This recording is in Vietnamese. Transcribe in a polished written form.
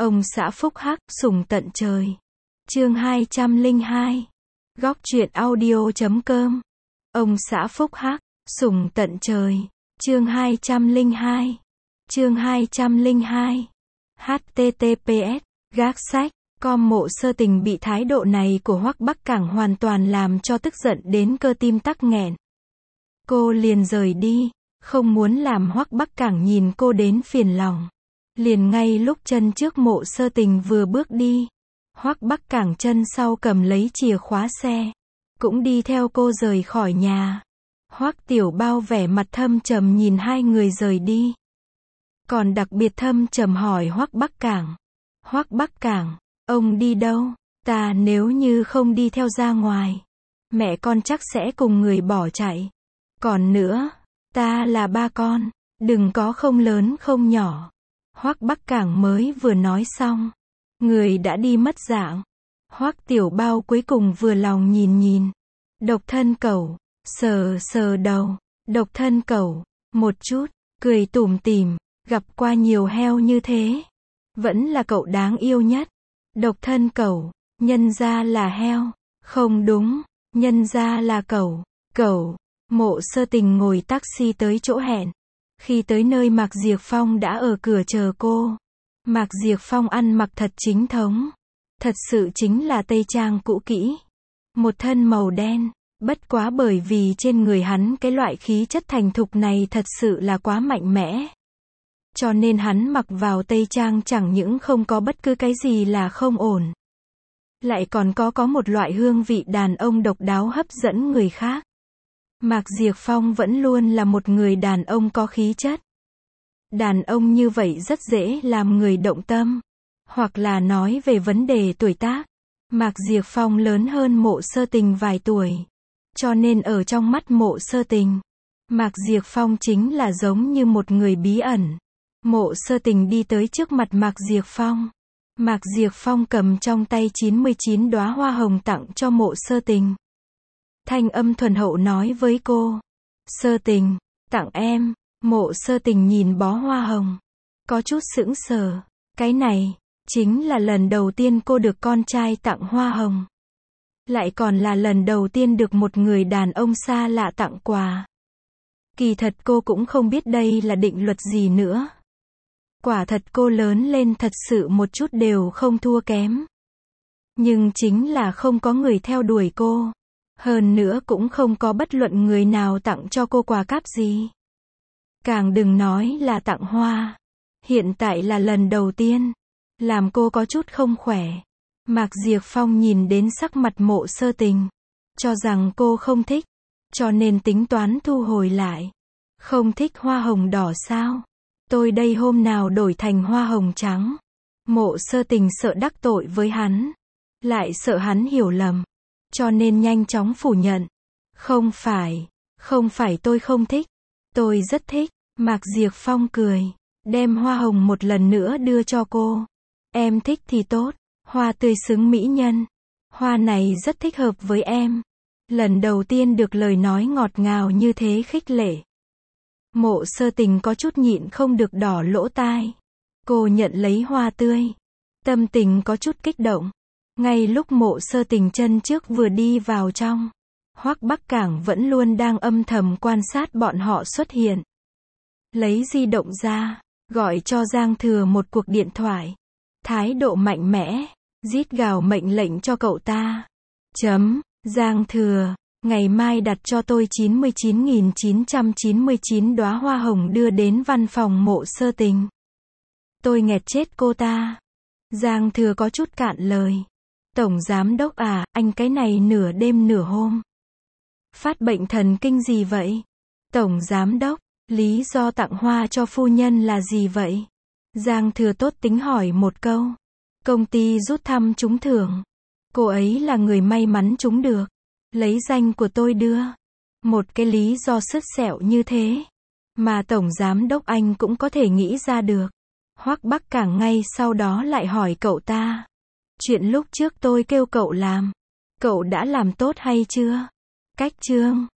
Ông xã phúc hắc, sủng tận trời. Chương 202. Góc truyện audio.com. Ông xã phúc hắc, sủng tận trời. Chương 202. Chương 202. https gác sách. Com Mộ Sơ Tình bị thái độ này của Hoắc Bắc Cảng hoàn toàn làm cho tức giận đến cơ tim tắc nghẹn. Cô liền rời đi, không muốn làm Hoắc Bắc Cảng nhìn cô đến phiền lòng. Liền ngay lúc chân trước Mộ Sơ Tình vừa bước đi, Hoắc Bắc Cảng chân sau cầm lấy chìa khóa xe, cũng đi theo cô rời khỏi nhà. Hoắc Tiểu Bao vẻ mặt thâm trầm nhìn hai người rời đi. Còn đặc biệt thâm trầm hỏi Hoắc Bắc Cảng. Hoắc Bắc Cảng, ông đi đâu? Ta nếu như không đi theo ra ngoài, mẹ con chắc sẽ cùng người bỏ chạy. Còn nữa, ta là ba con, đừng có không lớn không nhỏ. Hoắc Bắc Cảng mới vừa nói xong, người đã đi mất dạng. Hoắc Tiểu Bao cuối cùng vừa lòng nhìn nhìn. Độc Thân Cẩu, sờ sờ đầu. Độc Thân Cẩu, một chút, cười tủm tỉm, gặp qua nhiều heo như thế, vẫn là cậu đáng yêu nhất. Độc Thân Cẩu, nhân ra là heo. Không đúng, nhân ra là cẩu. Cẩu. Mộ Sơ Tình ngồi taxi tới chỗ hẹn. Khi tới nơi Mạc Diệp Phong đã ở cửa chờ cô. Mạc Diệp Phong ăn mặc thật chính thống. Thật sự chính là tây trang cũ kỹ. Một thân màu đen. Bất quá bởi vì trên người hắn cái loại khí chất thành thục này thật sự là quá mạnh mẽ. Cho nên hắn mặc vào tây trang chẳng những không có bất cứ cái gì là không ổn. Lại còn có một loại hương vị đàn ông độc đáo hấp dẫn người khác. Mạc Diệp Phong vẫn luôn là một người đàn ông có khí chất. Đàn ông như vậy rất dễ làm người động tâm. Hoặc là nói về vấn đề tuổi tác. Mạc Diệp Phong lớn hơn Mộ Sơ Tình vài tuổi. Cho nên ở trong mắt Mộ Sơ Tình, Mạc Diệp Phong chính là giống như một người bí ẩn. Mộ Sơ Tình đi tới trước mặt Mạc Diệp Phong. Mạc Diệp Phong cầm trong tay 99 đóa hoa hồng tặng cho Mộ Sơ Tình. Thanh âm thuần hậu nói với cô. Sơ Tình, tặng em. Mộ Sơ Tình nhìn bó hoa hồng, có chút sững sờ. Cái này, chính là lần đầu tiên cô được con trai tặng hoa hồng. Lại còn là lần đầu tiên được một người đàn ông xa lạ tặng quà. Kỳ thật cô cũng không biết đây là định luật gì nữa. Quả thật cô lớn lên thật sự một chút đều không thua kém. Nhưng chính là không có người theo đuổi cô. Hơn nữa cũng không có bất luận người nào tặng cho cô quà cáp gì. Càng đừng nói là tặng hoa. Hiện tại là lần đầu tiên. Làm cô có chút không khỏe. Mạc Diệp Phong nhìn đến sắc mặt Mộ Sơ Tình, cho rằng cô không thích, cho nên tính toán thu hồi lại. Không thích hoa hồng đỏ sao? Tôi đây hôm nào đổi thành hoa hồng trắng. Mộ Sơ Tình sợ đắc tội với hắn, lại sợ hắn hiểu lầm, cho nên nhanh chóng phủ nhận. Không phải tôi không thích, tôi rất thích. Mạc Diệp Phong cười, đem hoa hồng một lần nữa đưa cho cô. Em thích thì tốt, hoa tươi xứng mỹ nhân. Hoa này rất thích hợp với em. Lần đầu tiên được lời nói ngọt ngào như thế khích lệ. Mộ Sơ Tình có chút nhịn không được đỏ lỗ tai. Cô nhận lấy hoa tươi, tâm tình có chút kích động. Ngay lúc Mộ Sơ Tình chân trước vừa đi vào trong, Hoắc Bắc Cảng vẫn luôn đang âm thầm quan sát bọn họ xuất hiện. Lấy di động ra, gọi cho Giang Thừa một cuộc điện thoại. Thái độ mạnh mẽ, rít gào mệnh lệnh cho cậu ta. Giang Thừa, ngày mai đặt cho tôi 99.999 đóa hoa hồng đưa đến văn phòng Mộ Sơ Tình. Tôi nghẹt chết cô ta. Giang Thừa có chút cạn lời. Tổng giám đốc à, anh cái này nửa đêm nửa hôm phát bệnh thần kinh gì vậy? Tổng giám đốc, lý do tặng hoa cho phu nhân là gì vậy? Giang Thừa tốt tính hỏi một câu. Công ty rút thăm trúng thưởng. Cô ấy là người may mắn trúng được. Lấy danh của tôi đưa. Một cái lý do sứt sẹo như thế mà tổng giám đốc anh cũng có thể nghĩ ra được. Hoắc Bắc Cảng ngay sau đó lại hỏi cậu ta. Chuyện lúc trước tôi kêu cậu làm, cậu đã làm tốt hay chưa? Cách chương